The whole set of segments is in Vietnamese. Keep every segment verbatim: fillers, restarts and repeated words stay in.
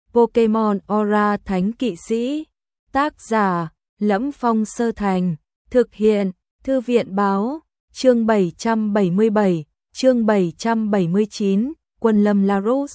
Pokemon Aura Thánh Kỵ Sĩ. Tác giả Lẫm Phong Sơ Thành. Thực hiện Thư viện Báo. Chương bảy trăm bảy mươi bảy, chương bảy trăm bảy mươi chín, Quân Lâm Larus.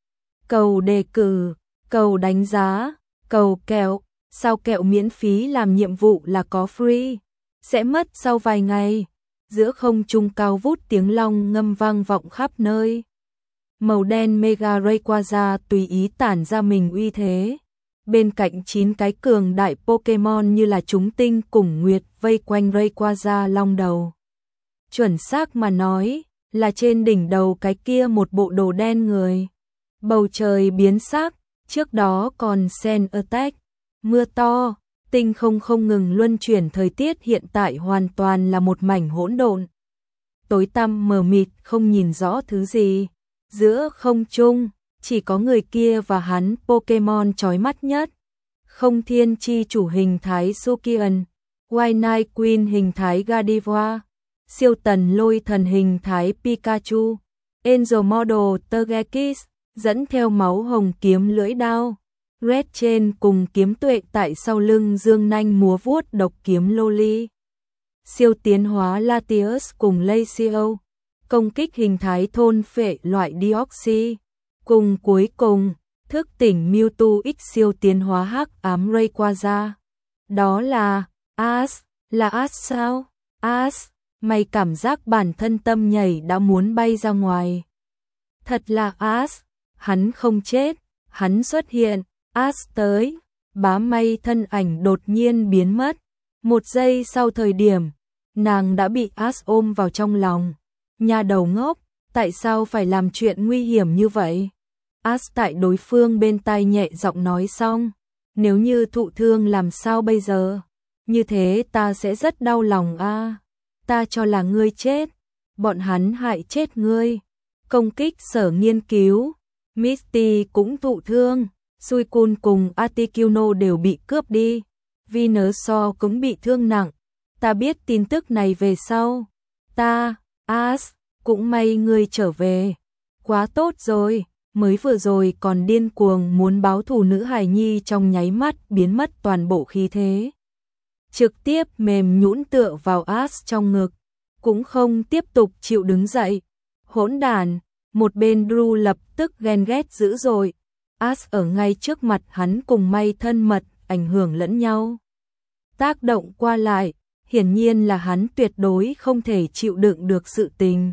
Cầu đề cử, cầu đánh giá, cầu kẹo. Sao kẹo miễn phí làm nhiệm vụ là có free? Sẽ mất sau vài ngày. Giữa không trung cao vút tiếng long ngâm vang vọng khắp nơi. Màu đen Mega Rayquaza tùy ý tản ra mình uy thế. Bên cạnh chín cái cường đại Pokemon như là chúng tinh cùng nguyệt vây quanh Rayquaza long đầu. Chuẩn xác mà nói, là trên đỉnh đầu cái kia một bộ đồ đen người. Bầu trời biến sắc, trước đó còn Sen Attack, mưa to, tinh không không ngừng luân chuyển, thời tiết hiện tại hoàn toàn là một mảnh hỗn độn. Tối tăm mờ mịt không nhìn rõ thứ gì. Giữa không trung, chỉ có người kia và hắn Pokemon chói mắt nhất. Không Thiên Chi chủ hình thái Sukian, White Night Queen hình thái Gardevoir, Siêu Tần Lôi Thần hình thái Pikachu, Angel Model Togekiss, dẫn theo máu hồng kiếm lưỡi đao, Red trên cùng kiếm tuệ tại sau lưng dương nanh múa vuốt độc kiếm Loli, siêu tiến hóa Latios cùng Lacio, công kích hình thái thôn phệ loại Deoxy, cùng cuối cùng, thức tỉnh Mewtwo X siêu tiến hóa hắc ám Rayquaza. Đó là Ash, là Ash sao? Ash, mày cảm giác bản thân tâm nhảy đã muốn bay ra ngoài. Thật là Ash, hắn không chết, hắn xuất hiện, Ash tới, bá mây thân ảnh đột nhiên biến mất. Một giây sau thời điểm, nàng đã bị Ash ôm vào trong lòng. Nhà đầu ngốc, tại sao phải làm chuyện nguy hiểm như vậy? Ash tại đối phương bên tai nhẹ giọng nói xong, nếu như thụ thương làm sao bây giờ? Như thế ta sẽ rất đau lòng a. À, ta cho là ngươi chết, bọn hắn hại chết ngươi. Công kích sở nghiên cứu, Misty cũng thụ thương, Suicune cùng Articuno đều bị cướp đi, Venusaur cũng bị thương nặng. Ta biết tin tức này về sau. Ta, Ash, cũng may ngươi trở về. Quá tốt rồi, mới vừa rồi còn điên cuồng muốn báo thù nữ hài nhi, trong nháy mắt biến mất toàn bộ khí thế. Trực tiếp mềm nhũn tựa vào Ash trong ngực, cũng không tiếp tục chịu đứng dậy. Hỗn đản, một bên Drew lập tức ghen ghét dữ dội. Ash ở ngay trước mặt hắn cùng may thân mật, ảnh hưởng lẫn nhau. Tác động qua lại, hiển nhiên là hắn tuyệt đối không thể chịu đựng được sự tình.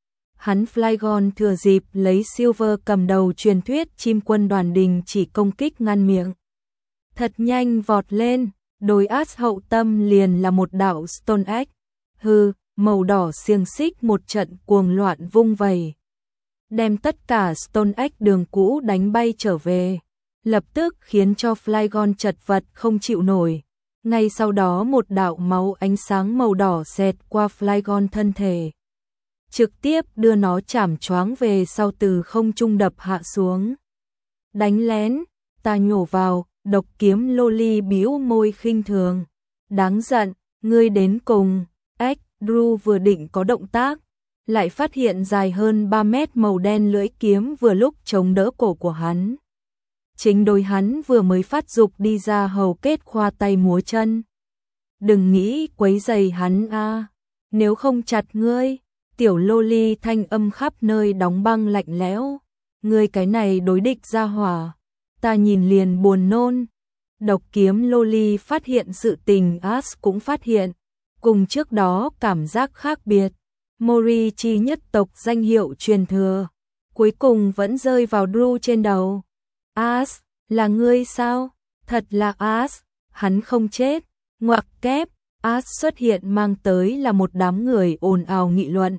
Hắn Flygon thừa dịp lấy Silver cầm đầu truyền thuyết chim quân đoàn đình chỉ công kích ngăn miệng. Thật nhanh vọt lên, đối Ash hậu tâm liền là một đạo Stone Egg. Hừ, màu đỏ xiềng xích một trận cuồng loạn vung vẩy, đem tất cả Stone Egg đường cũ đánh bay trở về, lập tức khiến cho Flygon chật vật không chịu nổi. Ngay sau đó một đạo máu ánh sáng màu đỏ xẹt qua Flygon thân thể, trực tiếp đưa nó chảm choáng về sau, từ không trung đập hạ xuống. Đánh lén, ta nhổ vào, độc kiếm Loli bĩu môi khinh thường. Đáng giận, ngươi đến cùng. Ếch, Drew vừa định có động tác, lại phát hiện dài hơn ba mét màu đen lưỡi kiếm vừa lúc chống đỡ cổ của hắn. Chính đôi hắn vừa mới phát dục đi ra hầu kết khoa tay múa chân. Đừng nghĩ quấy giày hắn a, nếu không chặt ngươi. Tiểu Loli thanh âm khắp nơi đóng băng lạnh lẽo. Ngươi cái này đối địch ra hỏa, ta nhìn liền buồn nôn. Độc kiếm Loli phát hiện sự tình Ash cũng phát hiện, cùng trước đó cảm giác khác biệt. Morichi nhất tộc danh hiệu truyền thừa, cuối cùng vẫn rơi vào Drew trên đầu. Ash, là ngươi sao? Thật là Ash, hắn không chết. Ngoặc kép, Ash xuất hiện mang tới là một đám người ồn ào nghị luận.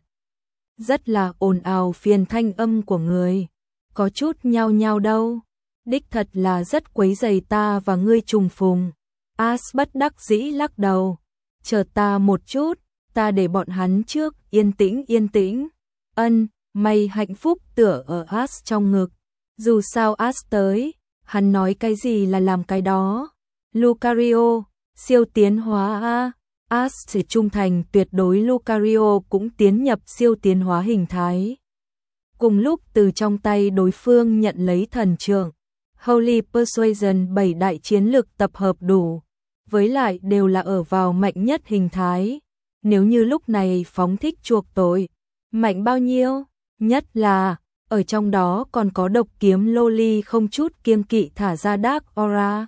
Rất là ồn ào phiền thanh âm của người, có chút nhao nhao đâu. Đích thật là rất quấy rầy ta và ngươi trùng phùng. Ash bất đắc dĩ lắc đầu. Chờ ta một chút, ta để bọn hắn trước, yên tĩnh yên tĩnh. Ân, mày hạnh phúc tựa ở Ash trong ngực. Dù sao Ash tới, hắn nói cái gì là làm cái đó. Lucario, siêu tiến hóa a. Ash sẽ trung thành tuyệt đối. Lucario cũng tiến nhập siêu tiến hóa hình thái. Cùng lúc từ trong tay đối phương nhận lấy thần trượng, Holy Persuasion bảy đại chiến lực tập hợp đủ, với lại đều là ở vào mạnh nhất hình thái. Nếu như lúc này phóng thích chuộc tội, mạnh bao nhiêu? Nhất là, ở trong đó còn có độc kiếm Loli không chút kiêng kỵ thả ra Dark Aura.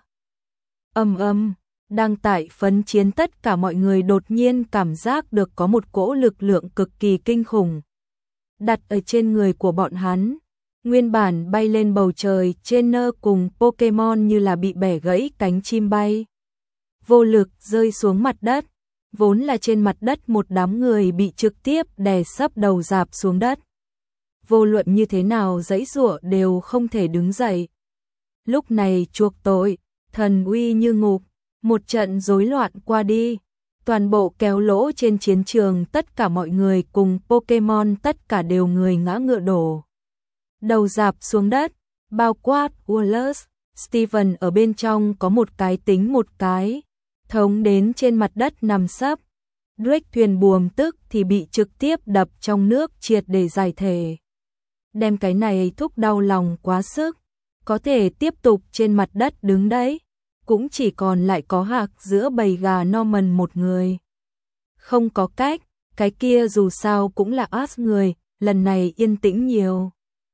Âm âm, đang tại phấn chiến tất cả mọi người đột nhiên cảm giác được có một cỗ lực lượng cực kỳ kinh khủng đặt ở trên người của bọn hắn. Nguyên bản bay lên bầu trời trên nơ cùng Pokemon như là bị bẻ gãy cánh chim bay. Vô lực rơi xuống mặt đất, vốn là trên mặt đất một đám người bị trực tiếp đè sấp đầu rạp xuống đất. Vô luận như thế nào giãy giụa đều không thể đứng dậy. Lúc này chuộc tội, thần uy như ngục, một trận rối loạn qua đi. Toàn bộ kéo lỗ trên chiến trường tất cả mọi người cùng Pokemon tất cả đều người ngã ngựa đổ. Đầu rạp xuống đất, bao quát Wallace, Steven ở bên trong có một cái tính một cái, thống đến trên mặt đất nằm sấp. Drake thuyền buồm tức thì bị trực tiếp đập trong nước triệt để giải thể. Đem cái này thúc đau lòng quá sức, có thể tiếp tục trên mặt đất đứng đấy, cũng chỉ còn lại có Hạc giữa bầy gà Norman một người. Không có cách, cái kia dù sao cũng là Ash người, lần này yên tĩnh nhiều.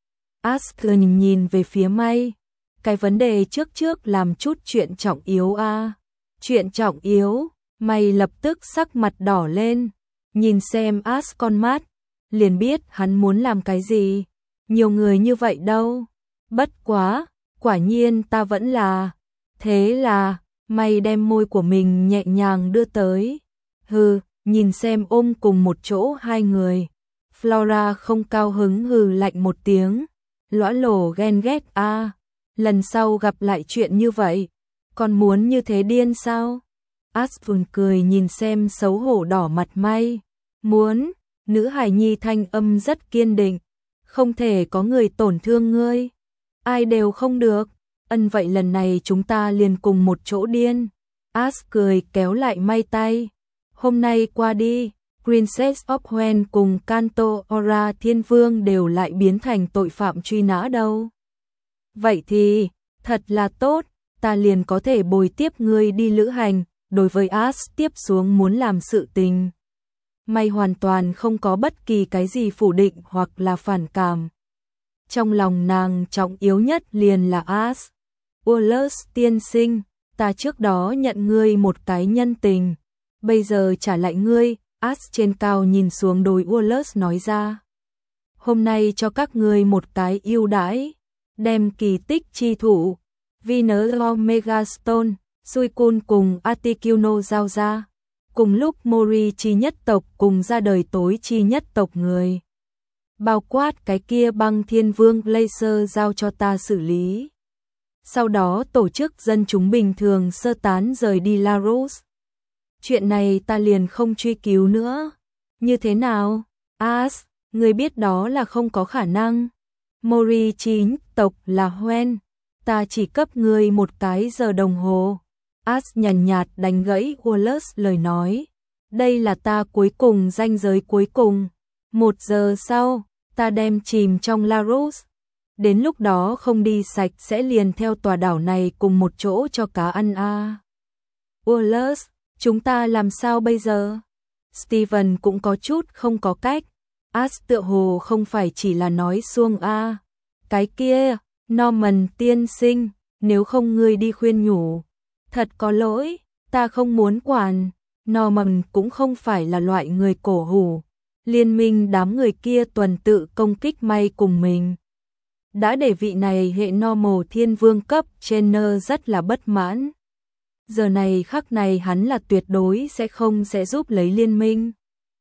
Ash nhìn nhìn về phía May, cái vấn đề trước trước làm chút chuyện trọng yếu a. À. Chuyện trọng yếu, May lập tức sắc mặt đỏ lên, nhìn xem Ash con mắt, liền biết hắn muốn làm cái gì. Nhiều người như vậy đâu. Bất quá, quả nhiên ta vẫn là. Thế là, May đem môi của mình nhẹ nhàng đưa tới. Hừ, nhìn xem ôm cùng một chỗ hai người. Flora không cao hứng hừ lạnh một tiếng. Lõa lổ ghen ghét a. À, lần sau gặp lại chuyện như vậy, còn muốn như thế điên sao? Asphun cười nhìn xem xấu hổ đỏ mặt May. Muốn, nữ hài nhi thanh âm rất kiên định. Không thể có người tổn thương ngươi. Ai đều không được. Ân vậy lần này chúng ta liền cùng một chỗ điên. Ash cười kéo lại May tay. Hôm nay qua đi, Princess of Hoenn cùng Kanto Ora Thiên Vương đều lại biến thành tội phạm truy nã đâu. Vậy thì, thật là tốt, ta liền có thể bồi tiếp ngươi đi lữ hành. Đối với Ash tiếp xuống muốn làm sự tình, May hoàn toàn không có bất kỳ cái gì phủ định hoặc là phản cảm. Trong lòng nàng trọng yếu nhất liền là Ash. Wallace tiên sinh, ta trước đó nhận ngươi một cái nhân tình, bây giờ trả lại ngươi. Ash trên cao nhìn xuống đối Wallace nói ra. Hôm nay cho các ngươi một cái ưu đãi, đem kỳ tích chi thủ, Venus Megastone, Suicune cùng Articuno giao ra. Cùng lúc Mori chi nhất tộc cùng ra đời tối chi nhất tộc người. Bao quát cái kia băng thiên vương laser giao cho ta xử lý. Sau đó tổ chức dân chúng bình thường sơ tán rời đi Larus. Chuyện này ta liền không truy cứu nữa. Như thế nào? Ash, người biết đó là không có khả năng. Mori chi nhất tộc là Hoenn. Ta chỉ cấp ngươi một cái giờ đồng hồ. Ash nhàn nhạt đánh gãy Wallace lời nói. Đây là ta cuối cùng ranh giới cuối cùng. Một giờ sau, ta đem chìm trong Larus. Đến lúc đó không đi sạch sẽ liền theo tòa đảo này cùng một chỗ cho cá ăn a. À. Wallace, chúng ta làm sao bây giờ? Steven cũng có chút không có cách. Ash tựa hồ không phải chỉ là nói suông a. À. Cái kia, Norman tiên sinh, nếu không ngươi đi khuyên nhủ. Thật có lỗi, ta không muốn quản. Norman cũng không phải là loại người cổ hủ. Liên minh đám người kia tuần tự công kích May cùng mình. Đã để vị này hệ normal thiên vương cấp trainer rất là bất mãn. Giờ này khắc này hắn là tuyệt đối sẽ không sẽ giúp lấy liên minh.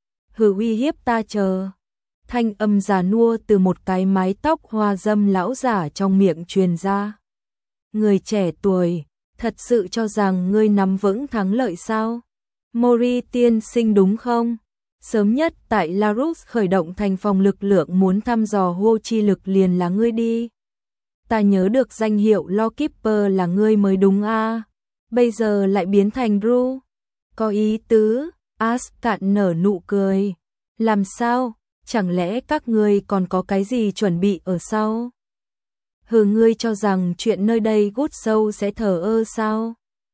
Hừ uy hiếp ta chờ. Thanh âm già nua từ một cái mái tóc hoa dâm lão giả trong miệng truyền ra. Người trẻ tuổi, thật sự cho rằng ngươi nắm vững thắng lợi sao? Mori tiên sinh đúng không? Sớm nhất tại Larus khởi động thành phòng lực lượng muốn thăm dò hô chi lực liền là ngươi đi. Ta nhớ được danh hiệu Lawkeeper là ngươi mới đúng a. À? Bây giờ lại biến thành Drew. Có ý tứ, Ash cạn nở nụ cười. Làm sao? Chẳng lẽ các ngươi còn có cái gì chuẩn bị ở sau? Hừ, ngươi cho rằng chuyện nơi đây Good Soul sẽ thờ ơ sao?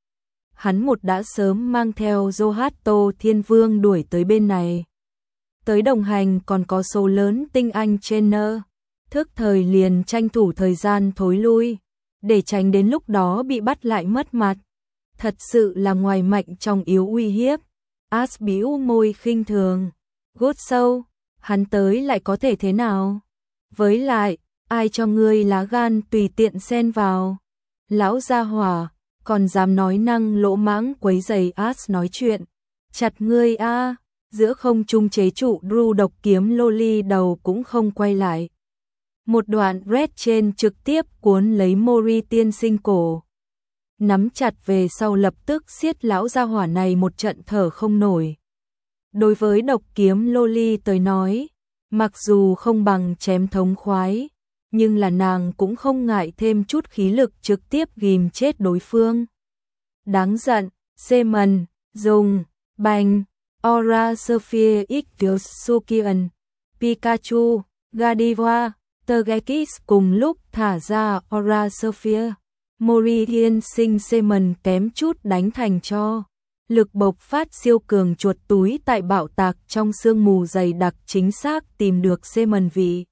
Hắn một đã sớm mang theo Yohato Thiên Vương đuổi tới bên này. Tới đồng hành còn có số lớn tinh anh trainer, thức thời liền tranh thủ thời gian thối lui, để tránh đến lúc đó bị bắt lại mất mặt. Thật sự là ngoài mạnh trong yếu uy hiếp. As bĩu môi khinh thường. Good Soul, hắn tới lại có thể thế nào? Với lại, ai cho ngươi lá gan tùy tiện xen vào? Lão gia hỏa, còn dám nói năng lỗ mãng quấy rầy As nói chuyện. Chặt ngươi a! Giữa không trung chế trụ Drew độc kiếm loli đầu cũng không quay lại. Một đoạn red trên trực tiếp cuốn lấy Mori tiên sinh cổ. Nắm chặt về sau lập tức siết lão gia hỏa này một trận thở không nổi. Đối với độc kiếm loli tới nói, mặc dù không bằng chém thống khoái, nhưng là nàng cũng không ngại thêm chút khí lực trực tiếp ghim chết đối phương. Đáng giận, Seaman, dùng, bành, Aura Sphere Ictus Sukian, Pikachu, Gardevoir, Togekiss cùng lúc thả ra Aura Sphere. Mori tiên sinh Seaman kém chút đánh thành cho. Lực bộc phát siêu cường chuột túi tại bạo tạc trong sương mù dày đặc chính xác tìm được Seaman vị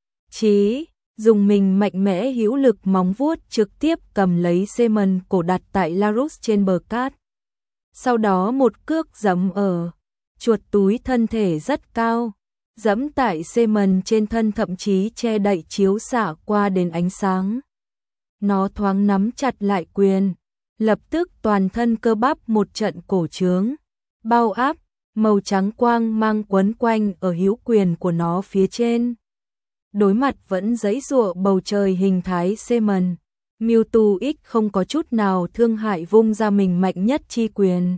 trí, dùng mình mạnh mẽ hữu lực móng vuốt trực tiếp cầm lấy Seaman cổ đặt tại Larus trên bờ cát. Sau đó một cước giẫm ở chuột túi thân thể rất cao, giẫm tại Seaman trên thân thậm chí che đậy chiếu xạ qua đến ánh sáng. Nó thoáng nắm chặt lại quyền, lập tức toàn thân cơ bắp một trận cổ trướng, bao áp, màu trắng quang mang quấn quanh ở hữu quyền của nó phía trên. Đối mặt vẫn giãy giụa bầu trời hình thái Seaman, Mewtwo X không có chút nào thương hại vung ra mình mạnh nhất chi quyền.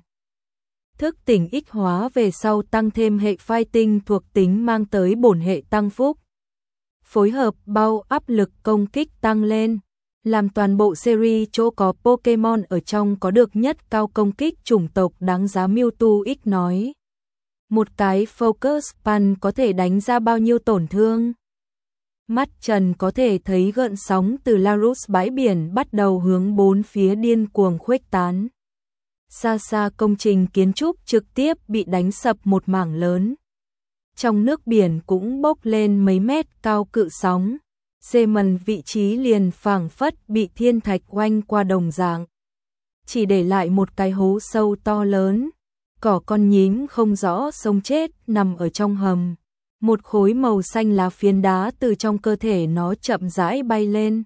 Thức tỉnh X hóa về sau tăng thêm hệ fighting thuộc tính mang tới bổn hệ tăng phúc. Phối hợp bao áp lực công kích tăng lên, làm toàn bộ series chỗ có Pokemon ở trong có được nhất cao công kích chủng tộc đáng giá. Mewtwo X nói. Một cái Focus Punch có thể đánh ra bao nhiêu tổn thương? Mắt Trần có thể thấy gợn sóng từ Larus bãi biển bắt đầu hướng bốn phía điên cuồng khuếch tán. Xa xa công trình kiến trúc trực tiếp bị đánh sập một mảng lớn. Trong nước biển cũng bốc lên mấy mét cao cự sóng. Seaman vị trí liền phảng phất bị thiên thạch oanh qua đồng dạng, chỉ để lại một cái hố sâu to lớn, cỏ con nhím không rõ sống chết nằm ở trong hầm. Một khối màu xanh lá phiến đá từ trong cơ thể nó chậm rãi bay lên.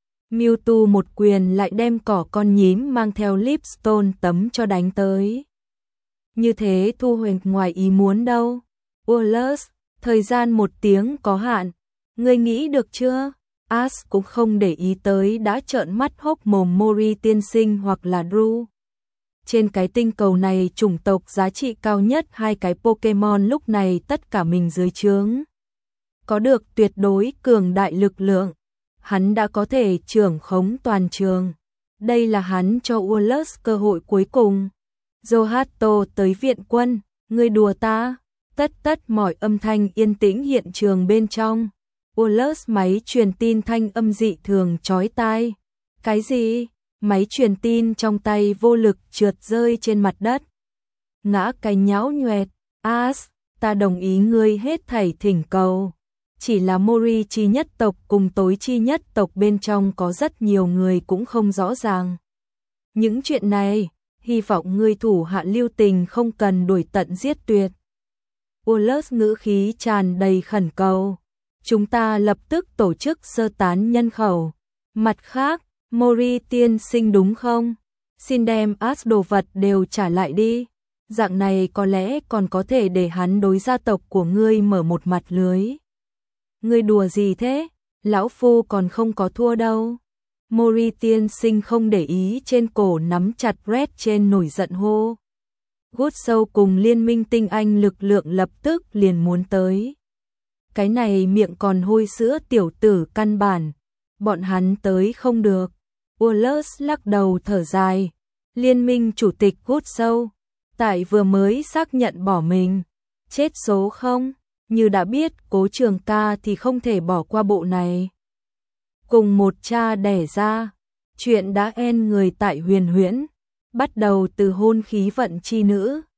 Mewtwo một quyền lại đem cỏ con nhím mang theo Lipstone tấm cho đánh tới. Như thế thu hoạch ngoài ý muốn đâu. Wallace, thời gian một tiếng có hạn. Ngươi nghĩ được chưa? As cũng không để ý tới đã trợn mắt hốc mồm Mori tiên sinh hoặc là Drew. Trên cái tinh cầu này chủng tộc giá trị cao nhất hai cái Pokemon lúc này tất cả mình dưới trướng. Có được tuyệt đối cường đại lực lượng. Hắn đã có thể trưởng khống toàn trường. Đây là hắn cho Wallace cơ hội cuối cùng. Yohato tới viện quân, ngươi đùa ta. Tất tất mọi âm thanh yên tĩnh hiện trường bên trong. Wallace máy truyền tin thanh âm dị thường chói tai. Cái gì? Máy truyền tin trong tay vô lực trượt rơi trên mặt đất. Ngã cái nhão nhoẹt. As, ta đồng ý ngươi hết thảy thỉnh cầu. Chỉ là Mori chi nhất tộc cùng tối chi nhất tộc bên trong có rất nhiều người cũng không rõ ràng. Những chuyện này, hy vọng ngươi thủ hạ lưu tình không cần đuổi tận giết tuyệt. Wallace ngữ khí tràn đầy khẩn cầu. Chúng ta lập tức tổ chức sơ tán nhân khẩu. Mặt khác, Mori tiên sinh đúng không? Xin đem As đồ vật đều trả lại đi. Dạng này có lẽ còn có thể để hắn đối gia tộc của ngươi mở một mặt lưới. Ngươi đùa gì thế? Lão phu còn không có thua đâu. Mori tiên sinh không để ý trên cổ nắm chặt Red trên nổi giận hô. Good Soul cùng liên minh tinh anh lực lượng lập tức liền muốn tới. Cái này miệng còn hôi sữa tiểu tử căn bản. Bọn hắn tới không được. Wallace lắc đầu thở dài. Liên minh chủ tịch Good Soul. Tại vừa mới xác nhận bỏ mình. Chết số không? Như đã biết Cố Trường Ca thì không thể bỏ qua bộ này. cùng một cha đẻ ra. Chuyện đã en người tại Huyền Huyễn, bắt đầu từ hôn khí vận chi nữ.